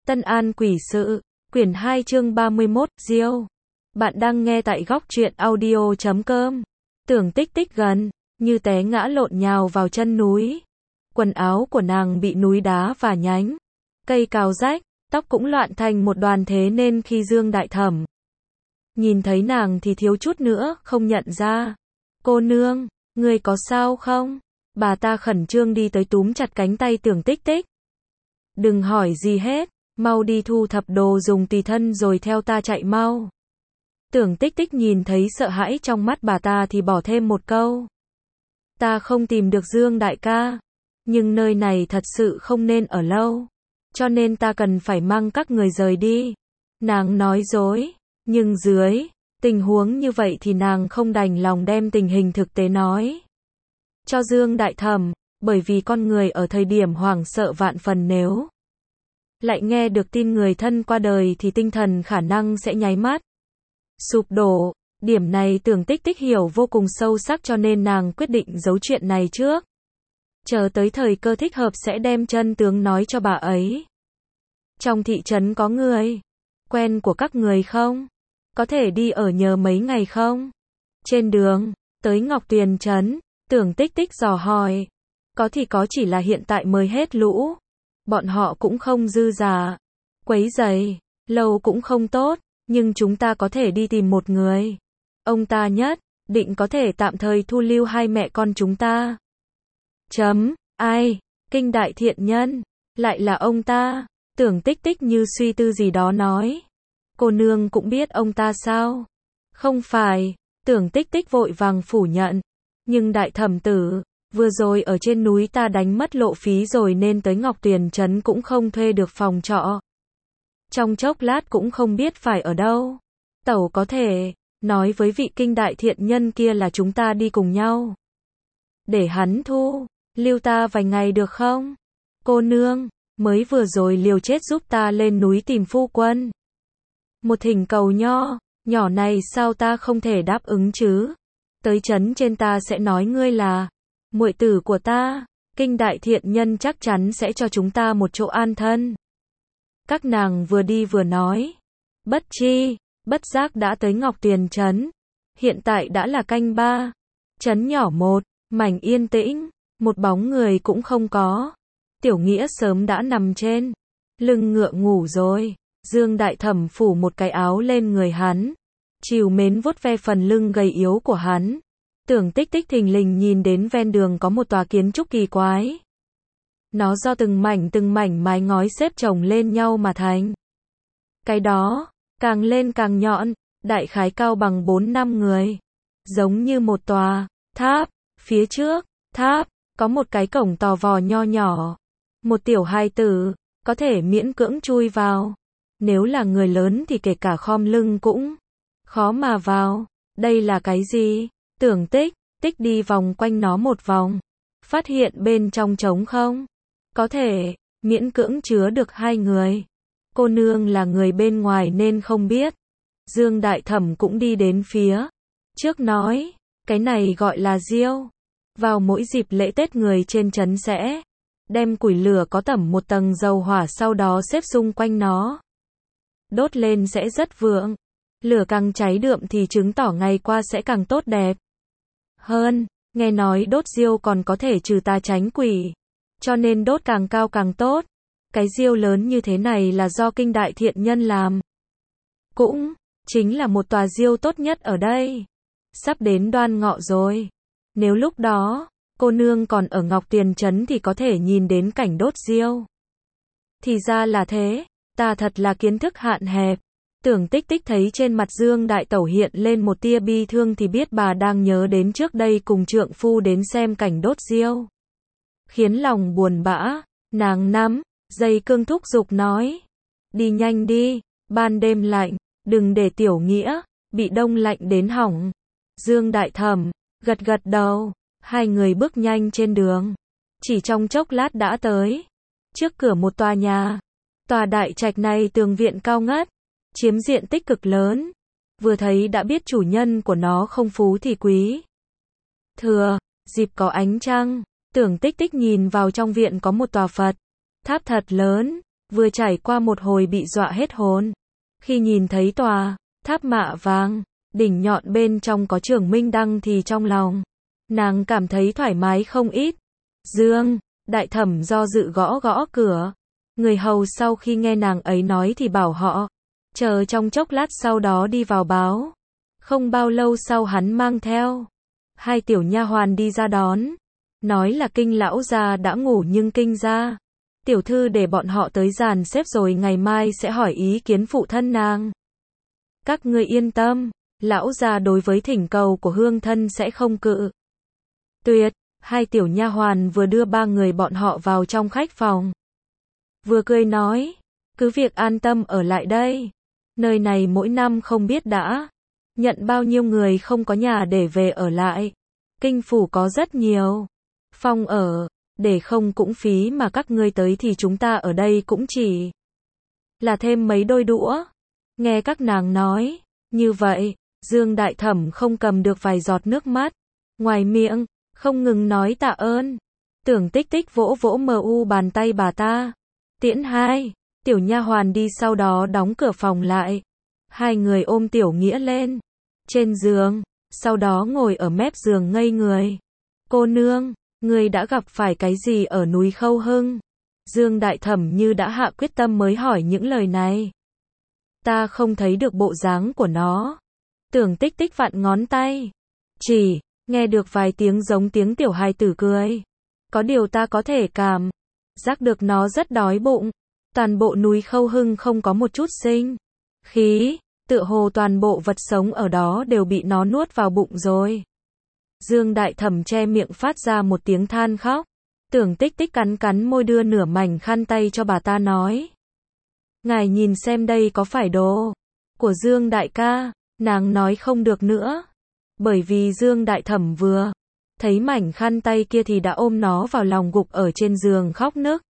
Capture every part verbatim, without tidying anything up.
Tân An Quỷ Sự, quyển hai chương ba mươi mốt, Diêu. Bạn đang nghe tại góc truyện audio chấm com. Tưởng Tích Tích gần như té ngã lộn nhào vào chân núi. Quần áo của nàng bị núi đá và nhánh cây cào rách, tóc cũng loạn thành một đoàn, thế nên khi Dương Đại Thẩm nhìn thấy nàng thì thiếu chút nữa không nhận ra. Cô nương, người có sao không? Bà ta khẩn trương đi tới túm chặt cánh tay Tưởng Tích Tích. Đừng hỏi gì hết, mau đi thu thập đồ dùng tùy thân rồi theo ta chạy mau. Tưởng Tích Tích nhìn thấy sợ hãi trong mắt bà ta thì bỏ thêm một câu. Ta không tìm được Dương đại ca, nhưng nơi này thật sự không nên ở lâu, cho nên ta cần phải mang các người rời đi. Nàng nói dối, nhưng dưới tình huống như vậy thì nàng không đành lòng đem tình hình thực tế nói cho Dương Đại Thẩm, bởi vì con người ở thời điểm hoảng sợ vạn phần nếu lại nghe được tin người thân qua đời thì tinh thần khả năng sẽ nháy mắt sụp đổ. Điểm này Tưởng Tích Tích hiểu vô cùng sâu sắc, cho nên nàng quyết định giấu chuyện này trước. Chờ tới thời cơ thích hợp sẽ đem chân tướng nói cho bà ấy. Trong thị trấn có người quen của các người không? Có thể đi ở nhờ mấy ngày không? Trên đường tới Ngọc Tuyền trấn, Tưởng Tích Tích dò hỏi. Có thì có, chỉ là hiện tại mời hết lũ. Bọn họ cũng không dư giả. Quấy rầy lâu cũng không tốt, nhưng chúng ta có thể đi tìm một người. Ông ta nhất định có thể tạm thời thu lưu hai mẹ con chúng ta. Chấm, ai? Kinh Đại Thiện Nhân, lại là ông ta. Tưởng Tích Tích như suy tư gì đó nói. Cô nương cũng biết ông ta sao? Không phải, Tưởng Tích Tích vội vàng phủ nhận. Nhưng đại thẩm tử, vừa rồi ở trên núi ta đánh mất lộ phí rồi nên tới Ngọc Tuyền trấn cũng không thuê được phòng trọ. Trong chốc lát cũng không biết phải ở đâu. Tẩu có thể nói với vị Kinh Đại Thiện Nhân kia là chúng ta đi cùng nhau, để hắn thu lưu ta vài ngày được không? Cô nương, mới vừa rồi liều chết giúp ta lên núi tìm phu quân. Một thỉnh cầu nho nhỏ này sao ta không thể đáp ứng chứ? Tới trấn trên ta sẽ nói ngươi là muội tử của ta, Kinh Đại Thiện Nhân chắc chắn sẽ cho chúng ta một chỗ an thân. Các nàng vừa đi vừa nói, bất chi bất giác đã tới Ngọc Tuyền trấn. Hiện tại đã là canh ba. Trấn nhỏ một mảnh yên tĩnh, một bóng người cũng không có. Tiểu Nghĩa sớm đã nằm trên lưng ngựa ngủ rồi. Dương Đại Thẩm phủ một cái áo lên người hắn, trìu mến vuốt ve phần lưng gầy yếu của hắn. Tưởng Tích Tích thình lình nhìn đến ven đường có một tòa kiến trúc kỳ quái. Nó do từng mảnh từng mảnh mái ngói xếp chồng lên nhau mà thành. Cái đó càng lên càng nhọn, đại khái cao bằng bốn năm người, giống như một tòa tháp. Phía trước tháp có một cái cổng tò vò nho nhỏ, một tiểu hài tử có thể miễn cưỡng chui vào. Nếu là người lớn thì kể cả khom lưng cũng khó mà vào. Đây là cái gì? Tưởng Tích Tích đi vòng quanh nó một vòng, phát hiện bên trong trống không, có thể miễn cưỡng chứa được hai người. Cô nương là người bên ngoài nên không biết. Dương Đại Thẩm cũng đi đến phía trước nói, cái này gọi là diêu. Vào mỗi dịp lễ Tết người trên trấn sẽ đem củi lửa có tẩm một tầng dầu hỏa, sau đó xếp xung quanh nó. Đốt lên sẽ rất vượng. Lửa càng cháy đượm thì chứng tỏ ngày qua sẽ càng tốt đẹp hơn. Nghe nói đốt diêu còn có thể trừ tà tránh quỷ, cho nên đốt càng cao càng tốt. Cái diêu lớn như thế này là do Kinh Đại Thiện Nhân làm. Cũng chính là một tòa diêu tốt nhất ở đây. Sắp đến Đoan Ngọ rồi. Nếu lúc đó cô nương còn ở Ngọc Tuyền trấn thì có thể nhìn đến cảnh đốt diêu. Thì ra là thế, ta thật là kiến thức hạn hẹp. Tưởng Tích Tích thấy trên mặt Dương Đại Tẩu hiện lên một tia bi thương thì biết bà đang nhớ đến trước đây cùng trượng phu đến xem cảnh đốt diêu, khiến lòng buồn bã. Nàng nắm dây cương thúc giục nói, đi nhanh đi, ban đêm lạnh, đừng để Tiểu Nghĩa bị đông lạnh đến hỏng. Dương Đại Thẩm gật gật đầu. Hai người bước nhanh trên đường, chỉ trong chốc lát đã tới trước cửa một tòa nhà. Tòa đại trạch này tường viện cao ngất, chiếm diện tích cực lớn, vừa thấy đã biết chủ nhân của nó không phú thì quý. Thừa dịp có ánh trăng, Tưởng Tích Tích nhìn vào trong viện có một tòa Phật tháp thật lớn, vừa trải qua một hồi bị dọa hết hồn. Khi nhìn thấy tòa tháp mạ vàng, đỉnh nhọn bên trong có Trường Minh Đăng thì trong lòng nàng cảm thấy thoải mái không ít. Dương Đại Thẩm do dự gõ gõ cửa. Người hầu sau khi nghe nàng ấy nói thì bảo họ chờ trong chốc lát, sau đó đi vào báo. Không bao lâu sau hắn mang theo hai tiểu nha hoàn đi ra đón, nói là Kinh lão gia đã ngủ nhưng Kinh gia tiểu thư để bọn họ tới dàn xếp rồi ngày mai sẽ hỏi ý kiến phụ thân nàng. Các ngươi yên tâm, lão gia đối với thỉnh cầu của hương thân sẽ không cự tuyệt. Hai tiểu nha hoàn vừa đưa ba người bọn họ vào trong khách phòng, vừa cười nói, cứ việc an tâm ở lại đây. Nơi này mỗi năm không biết đã nhận bao nhiêu người không có nhà để về ở lại. Kinh phủ có rất nhiều phòng ở, để không cũng phí mà các ngươi tới thì chúng ta ở đây cũng chỉ là thêm mấy đôi đũa. Nghe các nàng nói như vậy, Dương Đại Thẩm không cầm được vài giọt nước mắt, ngoài miệng không ngừng nói tạ ơn. Tưởng Tích Tích vỗ vỗ mờ u bàn tay bà ta, tiễn hai tiểu nha hoàn đi, sau đó đóng cửa phòng lại. Hai người ôm Tiểu Nghĩa lên trên giường, sau đó ngồi ở mép giường ngây người. Cô nương, người đã gặp phải cái gì ở núi Khâu Hưng? Dương Đại Thẩm như đã hạ quyết tâm mới hỏi những lời này. Ta không thấy được bộ dáng của nó. Tưởng Tích Tích vặn ngón tay, chỉ nghe được vài tiếng giống tiếng tiểu hài tử cười. Có điều ta có thể cảm giác được nó rất đói bụng. Toàn bộ núi Khâu Hưng không có một chút sinh khí, tựa hồ toàn bộ vật sống ở đó đều bị nó nuốt vào bụng rồi. Dương Đại Thẩm che miệng phát ra một tiếng than khóc. Tưởng Tích Tích cắn cắn môi đưa nửa mảnh khăn tay cho bà ta nói, ngài nhìn xem đây có phải đồ của Dương Đại ca? Nàng nói không được nữa, bởi vì Dương Đại Thẩm vừa thấy mảnh khăn tay kia thì đã ôm nó vào lòng gục ở trên giường khóc nức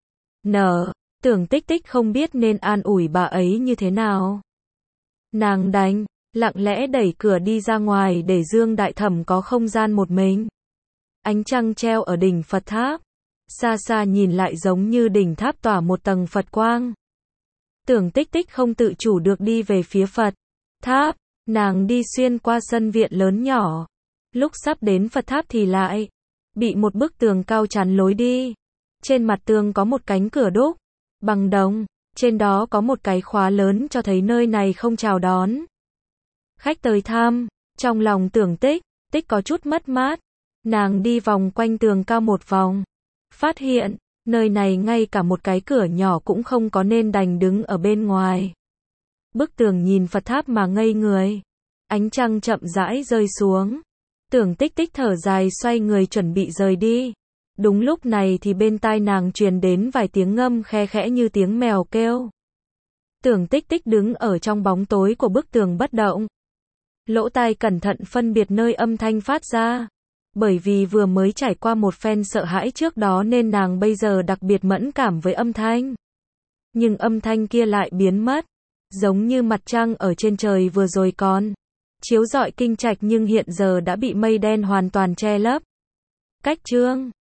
nở. Tưởng Tích Tích không biết nên an ủi bà ấy như thế nào. Nàng đành lặng lẽ đẩy cửa đi ra ngoài để Dương Đại Thẩm có không gian một mình. Ánh trăng treo ở đỉnh Phật tháp, xa xa nhìn lại giống như đỉnh tháp tỏa một tầng Phật quang. Tưởng Tích Tích không tự chủ được đi về phía Phật tháp. Nàng đi xuyên qua sân viện lớn nhỏ. Lúc sắp đến Phật tháp thì lại bị một bức tường cao chắn lối đi. Trên mặt tường có một cánh cửa đúc bằng đồng, trên đó có một cái khóa lớn cho thấy nơi này không chào đón khách tới thăm. Trong lòng Tưởng Tích Tích có chút mất mát. Nàng đi vòng quanh tường cao một vòng, phát hiện nơi này ngay cả một cái cửa nhỏ cũng không có nên đành đứng ở bên ngoài. Bức tường nhìn Phật tháp mà ngây người. Ánh trăng chậm rãi rơi xuống. Tưởng Tích Tích thở dài xoay người chuẩn bị rời đi. Đúng lúc này thì bên tai nàng truyền đến vài tiếng ngâm khe khẽ như tiếng mèo kêu. Tưởng Tích Tích đứng ở trong bóng tối của bức tường bất động. Lỗ tai cẩn thận phân biệt nơi âm thanh phát ra. Bởi vì vừa mới trải qua một phen sợ hãi trước đó nên nàng bây giờ đặc biệt mẫn cảm với âm thanh. Nhưng âm thanh kia lại biến mất. Giống như mặt trăng ở trên trời vừa rồi còn chiếu rọi kinh trạch nhưng hiện giờ đã bị mây đen hoàn toàn che lấp. Cách chương